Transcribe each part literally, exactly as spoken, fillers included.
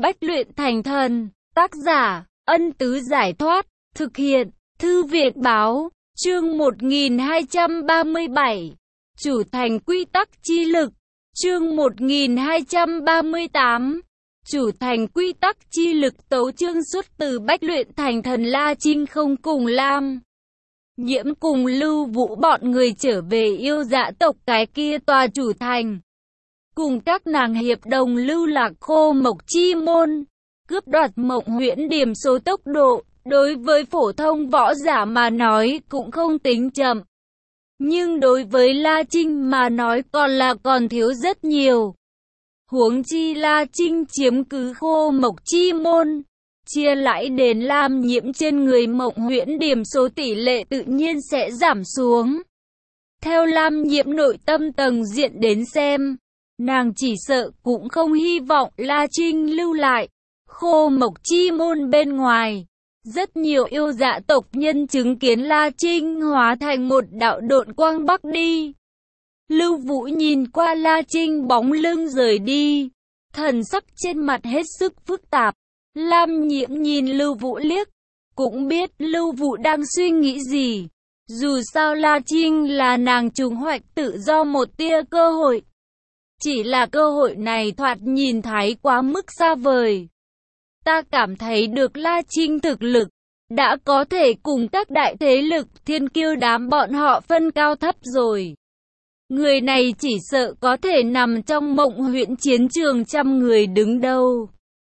Bách luyện thành thần. Tác giả, Ân Tứ Giải Thoát. Thực hiện, Thư viện Báo. Chương một nghìn hai trăm ba mươi bảy. Chủ thành quy tắc chi lực. Chương một nghìn hai trăm ba mươi tám. Chủ thành quy tắc chi lực. Tấu chương xuất từ Bách luyện thành thần. La Trinh không cùng Lam Nhiễm cùng Lưu Vũ bọn người trở về yêu dạ tộc cái kia tòa chủ thành. Cùng các nàng hiệp đồng lưu lạc Khô Mộc Chi Môn, cướp đoạt Mộng Huyễn Điểm số tốc độ, đối với phổ thông võ giả mà nói cũng không tính chậm. Nhưng đối với La Trinh mà nói còn là còn thiếu rất nhiều. Huống chi La Trinh chiếm cứ Khô Mộc Chi Môn, chia lãi đến Lam Nhiễm trên người Mộng Huyễn Điểm số tỷ lệ tự nhiên sẽ giảm xuống. Theo Lam Nhiễm nội tâm tầng diện đến xem, nàng chỉ sợ cũng không hy vọng La Trinh lưu lại Khô Mộc Chi Môn bên ngoài. Rất nhiều yêu dạ tộc nhân chứng kiến La Trinh hóa thành một đạo độn quang bắc đi. Lưu Vũ nhìn qua La Trinh bóng lưng rời đi, thần sắc trên mặt hết sức phức tạp. Lam Nhiễm nhìn Lưu Vũ liếc, cũng biết Lưu Vũ đang suy nghĩ gì. Dù sao La Trinh là nàng trùng hoạch tự do một tia cơ hội. Chỉ là cơ hội này thoạt nhìn thấy quá mức xa vời. Ta cảm thấy được La Trinh thực lực đã có thể cùng các đại thế lực thiên kiêu đám bọn họ phân cao thấp rồi. Người này chỉ sợ có thể nằm trong Mộng Huyễn chiến trường trăm người đứng đâu.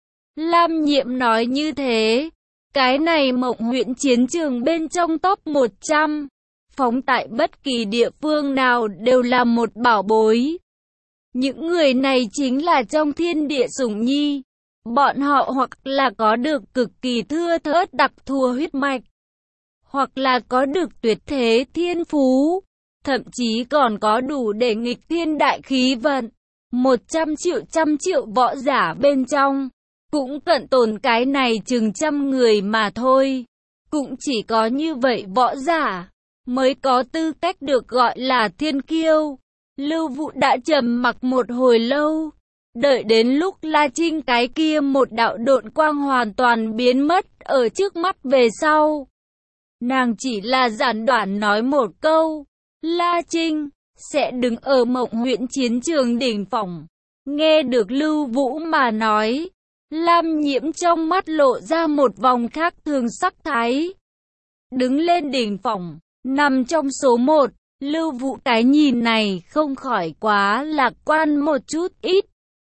Lam Nhiễm nói như thế, cái này Mộng Huyễn chiến trường bên trong top một trăm, phóng tại bất kỳ địa phương nào đều là một bảo bối. Những người này chính là trong thiên địa sủng nhi. Bọn họ hoặc là có được cực kỳ thưa thớt đặc thù huyết mạch, hoặc là có được tuyệt thế thiên phú, thậm chí còn có đủ để nghịch thiên đại khí vận. Một trăm triệu trăm triệu võ giả bên trong, cũng cận tồn cái này chừng trăm người mà thôi. Cũng chỉ có như vậy võ giả mới có tư cách được gọi là thiên kiêu. Lưu Vũ đã trầm mặc một hồi lâu, đợi đến lúc La Trinh cái kia một đạo độn quang hoàn toàn biến mất ở trước mắt về sau. Nàng chỉ là giản đoạn nói một câu, La Trinh sẽ đứng ở Mộng Huyễn chiến trường đỉnh phong. Nghe được Lưu Vũ mà nói, Lam Nhiễm trong mắt lộ ra một vòng khác thường sắc thái. Đứng lên đỉnh phong, nằm trong số một, Lưu Vũ cái nhìn này không khỏi quá lạc quan một chút ít.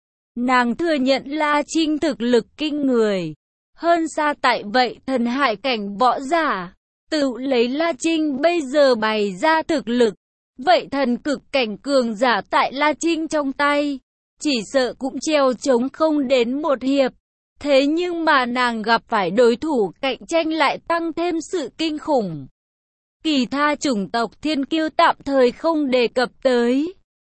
Nàng thừa nhận La Trinh thực lực kinh người, hơn xa tại vậy thần hải cảnh võ giả. Tự lấy La Trinh bây giờ bày ra thực lực, vậy thần cực cảnh cường giả tại La Trinh trong tay, chỉ sợ cũng treo chống không đến một hiệp. Thế nhưng mà nàng gặp phải đối thủ cạnh tranh lại tăng thêm sự kinh khủng. Kỳ tha chủng tộc thiên kiêu tạm thời không đề cập tới.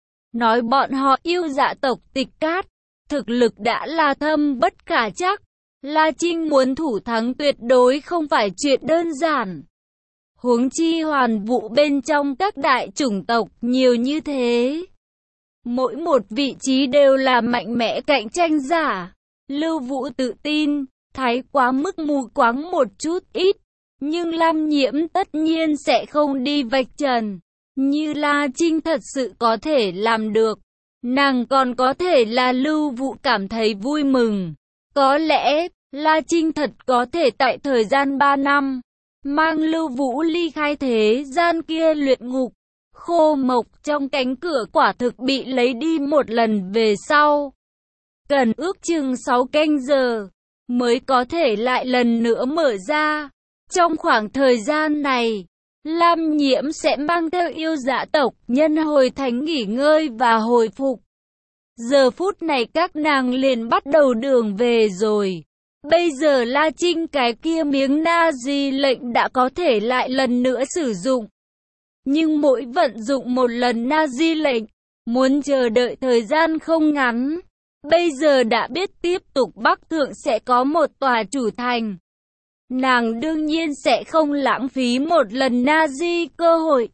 Nói bọn họ yêu dạ tộc Tịch Cát, thực lực đã là thâm bất khả trắc. La Trinh muốn thủ thắng tuyệt đối không phải chuyện đơn giản. Huống chi Hoàn Vũ bên trong các đại chủng tộc nhiều như thế, mỗi một vị trí đều là mạnh mẽ cạnh tranh giả. Lưu Vũ tự tin, thái quá mức mù quáng một chút ít. Nhưng Lam Nhiễm tất nhiên sẽ không đi vạch trần. Như La Trinh thật sự có thể làm được, nàng còn có thể là Lưu Vũ cảm thấy vui mừng. Có lẽ, La Trinh thật có thể tại thời gian ba năm, mang Lưu Vũ ly khai thế gian kia luyện ngục. Khô Mộc trong cánh cửa quả thực bị lấy đi một lần về sau, cần ước chừng sáu canh giờ, mới có thể lại lần nữa mở ra. Trong khoảng thời gian này, Lam Nhiễm sẽ mang theo yêu dạ tộc nhân hồi thành nghỉ ngơi và hồi phục. Giờ phút này các nàng liền bắt đầu đường về rồi. Bây giờ La Trinh cái kia miếng na di lệnh đã có thể lại lần nữa sử dụng. Nhưng mỗi vận dụng một lần na di lệnh, muốn chờ đợi thời gian không ngắn. Bây giờ đã biết tiếp tục Bắc Thượng sẽ có một tòa chủ thành. Nàng đương nhiên sẽ không lãng phí một lần na di cơ hội.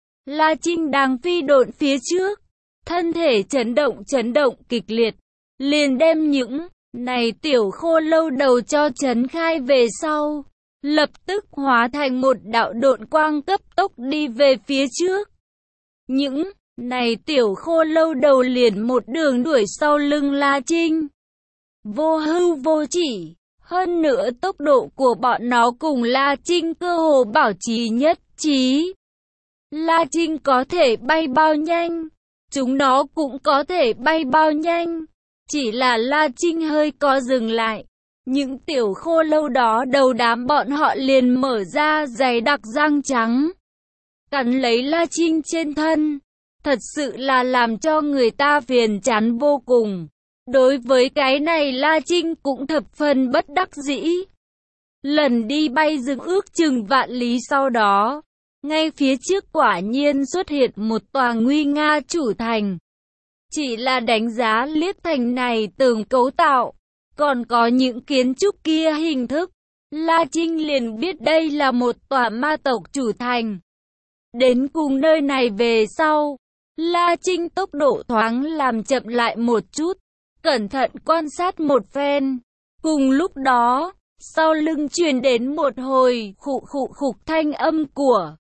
La Trinh đang phi độn phía trước, thân thể chấn động chấn động kịch liệt, liền đem những này tiểu khô lâu đầu cho trấn khai về sau, lập tức hóa thành một đạo độn quang cấp tốc đi về phía trước. Những này tiểu khô lâu đầu liền một đường đuổi sau lưng La Trinh. Vô hưu vô chỉ, hơn nữa tốc độ của bọn nó cùng La Trinh cơ hồ bảo trì nhất trí. La Trinh có thể bay bao nhanh, chúng nó cũng có thể bay bao nhanh. Chỉ là La Trinh hơi co dừng lại. Những tiểu khô lâu đó đầu đám bọn họ liền mở ra dày đặc răng trắng, cắn lấy La Trinh trên thân. Thật sự là làm cho người ta phiền chán vô cùng. Đối với cái này La Trinh cũng thập phần bất đắc dĩ. Lần đi bay dừng ước chừng vạn lý sau đó, ngay phía trước quả nhiên xuất hiện một tòa nguy nga chủ thành. Chỉ là đánh giá liếc thành này tường cấu tạo, còn có những kiến trúc kia hình thức, La Trinh liền biết đây là một tòa ma tộc chủ thành. Đến cùng nơi này về sau, La Trinh tốc độ thoáng làm chậm lại một chút, cẩn thận quan sát một phen. Cùng lúc đó, sau lưng truyền đến một hồi khụ khụ khục thanh âm của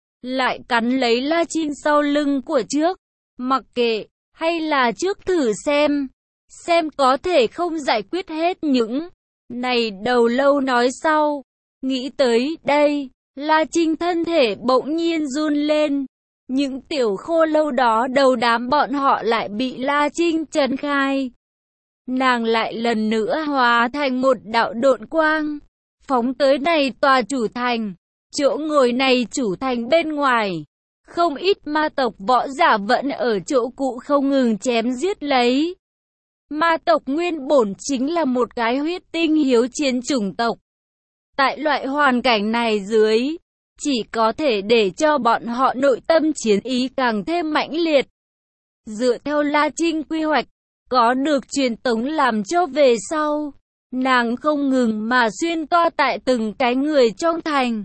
lại cắn lấy La Trinh sau lưng của trước. Mặc kệ, hay là trước thử xem, xem có thể không giải quyết hết những này đầu lâu nói sau. Nghĩ tới đây, La Trinh thân thể bỗng nhiên run lên. Những tiểu khô lâu đó đầu đám bọn họ lại bị La Trinh trấn khai. Nàng lại lần nữa hóa thành một đạo độn quang, phóng tới này tòa chủ thành. Chỗ ngồi này chủ thành bên ngoài, không ít ma tộc võ giả vẫn ở chỗ cũ không ngừng chém giết lấy. Ma tộc nguyên bổn chính là một cái huyết tinh hiếu chiến chủng tộc. Tại loại hoàn cảnh này dưới, chỉ có thể để cho bọn họ nội tâm chiến ý càng thêm mãnh liệt. Dựa theo La Trinh quy hoạch, có được truyền tống làm cho về sau, nàng không ngừng mà xuyên toa tại từng cái người trong thành.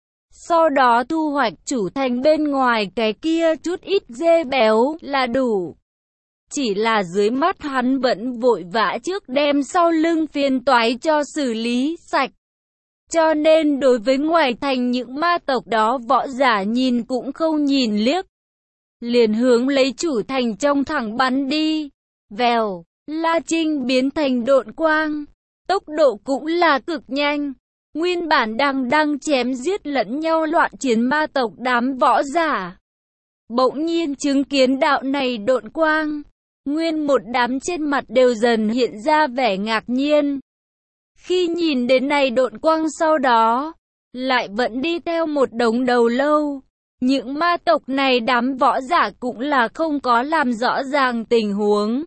Sau đó thu hoạch chủ thành bên ngoài cái kia chút ít dê béo là đủ. Chỉ là dưới mắt hắn vẫn vội vã trước đem sau lưng phiền toái cho xử lý sạch. Cho nên đối với ngoài thành những ma tộc đó võ giả nhìn cũng không nhìn liếc. Liền hướng lấy chủ thành trong thẳng bắn đi. Vèo, La Trinh biến thành độn quang. Tốc độ cũng là cực nhanh. Nguyên bản đang đang chém giết lẫn nhau loạn chiến ma tộc đám võ giả. Bỗng nhiên chứng kiến đạo này độn quang. Nguyên một đám trên mặt đều dần hiện ra vẻ ngạc nhiên. Khi nhìn đến này độn quang sau đó, lại vẫn đi theo một đống đầu lâu. Những ma tộc này đám võ giả cũng là không có làm rõ ràng tình huống.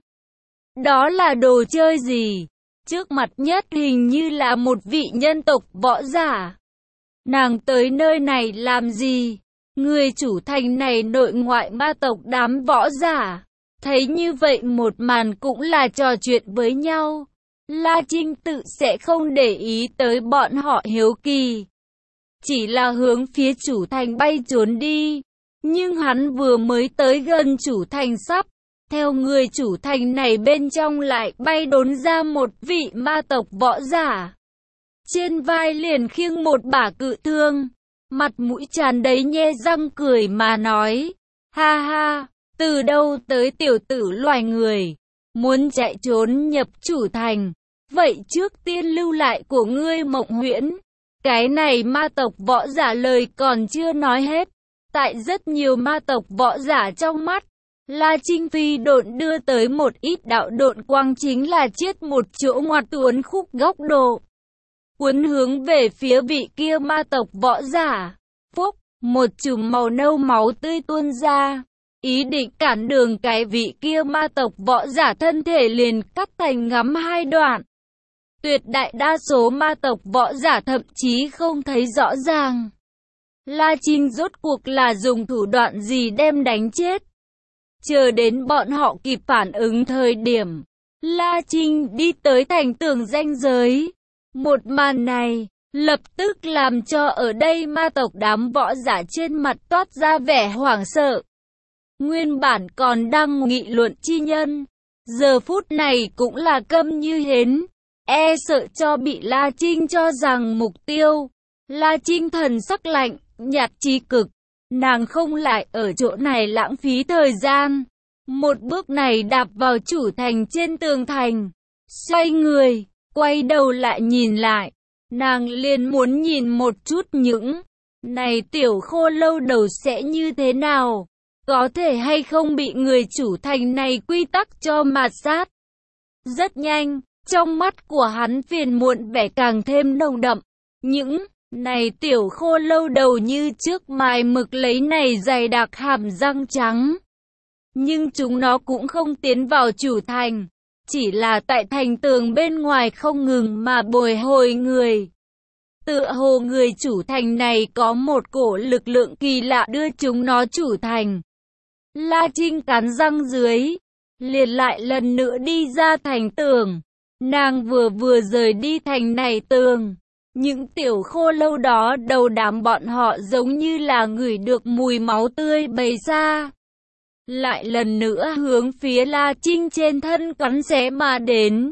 Đó là đồ chơi gì? Trước mặt nhất hình như là một vị nhân tộc võ giả. Nàng tới nơi này làm gì? Người chủ thành này nội ngoại ma tộc đám võ giả. Thấy như vậy một màn cũng là trò chuyện với nhau. La Trinh tự sẽ không để ý tới bọn họ hiếu kỳ. Chỉ là hướng phía chủ thành bay trốn đi. Nhưng hắn vừa mới tới gần chủ thành sắp. Theo người chủ thành này bên trong lại bay đốn ra một vị ma tộc võ giả. Trên vai liền khiêng một bả cự thương. Mặt mũi tràn đầy nhe răng cười mà nói. Ha ha, từ đâu tới tiểu tử loài người. Muốn chạy trốn nhập chủ thành. Vậy trước tiên lưu lại của ngươi Mộng Huyễn. Cái này ma tộc võ giả lời còn chưa nói hết. Tại rất nhiều ma tộc võ giả trong mắt, La Trinh phi độn đưa tới một ít đạo độn quang chính là chiết một chỗ ngoặt tuấn khúc góc độ. Cuốn hướng về phía vị kia ma tộc võ giả. Phúc, một chùm màu nâu máu tươi tuôn ra. Ý định cản đường cái vị kia ma tộc võ giả thân thể liền cắt thành ngắm hai đoạn. Tuyệt đại đa số ma tộc võ giả thậm chí không thấy rõ ràng. La Trinh rốt cuộc là dùng thủ đoạn gì đem đánh chết. Chờ đến bọn họ kịp phản ứng thời điểm, La Trinh đi tới thành tường ranh giới. Một màn này, lập tức làm cho ở đây ma tộc đám võ giả trên mặt toát ra vẻ hoảng sợ. Nguyên bản còn đang nghị luận chi nhân, giờ phút này cũng là câm như hến. e sợ cho bị La Trinh cho rằng mục tiêu. La Trinh thần sắc lạnh, nhạt chí cực. Nàng không lại ở chỗ này lãng phí thời gian. Một bước này đạp vào chủ thành trên tường thành. Xoay người, quay đầu lại nhìn lại. Nàng liền muốn nhìn một chút những này tiểu khô lâu đầu sẽ như thế nào. Có thể hay không bị người chủ thành này quy tắc cho mạt sát. Rất nhanh, trong mắt của hắn phiền muộn vẻ càng thêm nồng đậm. Những này tiểu khô lâu đầu như trước mài mực lấy này dày đặc hàm răng trắng. Nhưng chúng nó cũng không tiến vào chủ thành. Chỉ là tại thành tường bên ngoài không ngừng mà bồi hồi người. Tựa hồ người chủ thành này có một cổ lực lượng kỳ lạ đưa chúng nó chủ thành. La Trinh cắn răng dưới, liền lại lần nữa đi ra thành tường. Nàng vừa vừa rời đi thành này tường. Những tiểu khô lâu đó đầu đám bọn họ giống như là ngửi được mùi máu tươi bầy ra. Lại lần nữa hướng phía La Trinh trên thân cắn xé mà đến.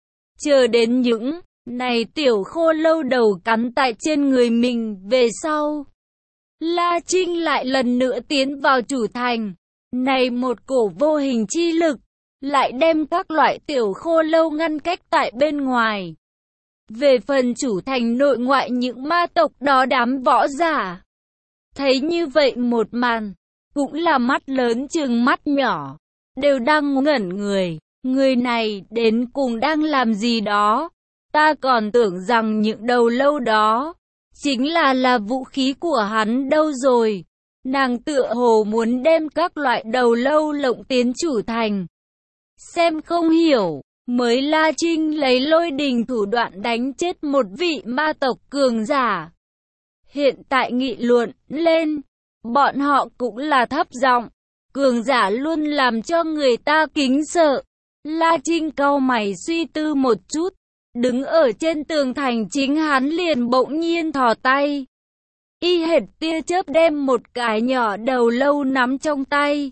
Chờ đến những này tiểu khô lâu đầu cắn tại trên người mình về sau. La Trinh lại lần nữa tiến vào chủ thành. Này một cổ vô hình chi lực, lại đem các loại tiểu khô lâu ngăn cách tại bên ngoài. Về phần chủ thành nội ngoại những ma tộc đó đám võ giả. Thấy như vậy một màn, cũng là mắt lớn chừng mắt nhỏ, đều đang ngẩn người. Người này đến cùng đang làm gì đó? Ta còn tưởng rằng những đầu lâu đó chính là là vũ khí của hắn đâu rồi. Nàng tựa hồ muốn đem các loại đầu lâu lộng tiến chủ thành. Xem không hiểu, mới La Trinh lấy lôi đình thủ đoạn đánh chết một vị ma tộc cường giả. Hiện tại nghị luận lên, bọn họ cũng là thấp giọng. Cường giả luôn làm cho người ta kính sợ. La Trinh cau mày suy tư một chút. Đứng ở trên tường thành chính hắn liền bỗng nhiên thò tay. Y hệt tia chớp đem một cái nhỏ đầu lâu nắm trong tay.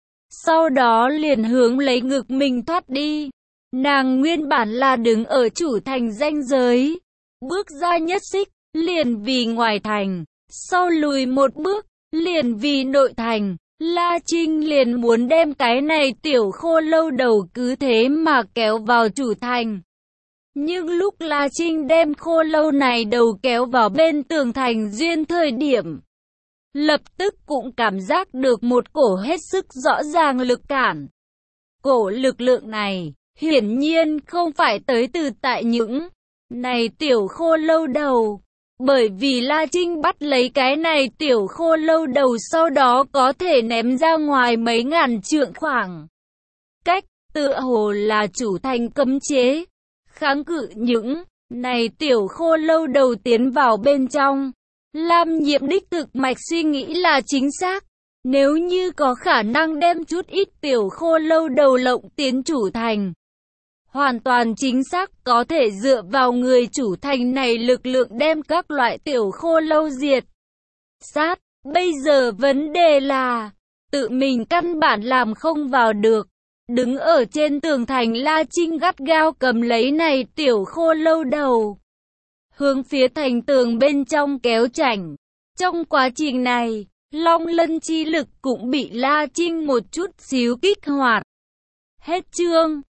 Sau đó liền hướng lấy ngực mình thoát đi. Nàng nguyên bản là đứng ở chủ thành ranh giới. Bước ra nhất xích, liền vì ngoài thành. Sau lùi một bước, liền vì nội thành. La Trinh liền muốn đem cái này tiểu khô lâu đầu cứ thế mà kéo vào chủ thành. Nhưng lúc La Trinh đem khô lâu này đầu kéo vào bên tường thành duyên thời điểm, lập tức cũng cảm giác được một cổ hết sức rõ ràng lực cản. Cổ lực lượng này, hiển nhiên không phải tới từ tại những này tiểu khô lâu đầu. Bởi vì La Trinh bắt lấy cái này tiểu khô lâu đầu sau đó có thể ném ra ngoài mấy ngàn trượng khoảng cách, tựa hồ là chủ thành cấm chế. Kháng cự những này tiểu khô lâu đầu tiến vào bên trong. Lam Nhiễm đích thực mạch suy nghĩ là chính xác. Nếu như có khả năng đem chút ít tiểu khô lâu đầu lộng tiến chủ thành, hoàn toàn chính xác có thể dựa vào người chủ thành này lực lượng đem các loại tiểu khô lâu diệt sát. Bây giờ vấn đề là tự mình căn bản làm không vào được. Đứng ở trên tường thành, La Trinh gắt gao cầm lấy này tiểu khô lâu đầu, hướng phía thành tường bên trong kéo chảnh. Trong quá trình này, Long Lân chi lực cũng bị La Trinh một chút xíu kích hoạt. Hết chương.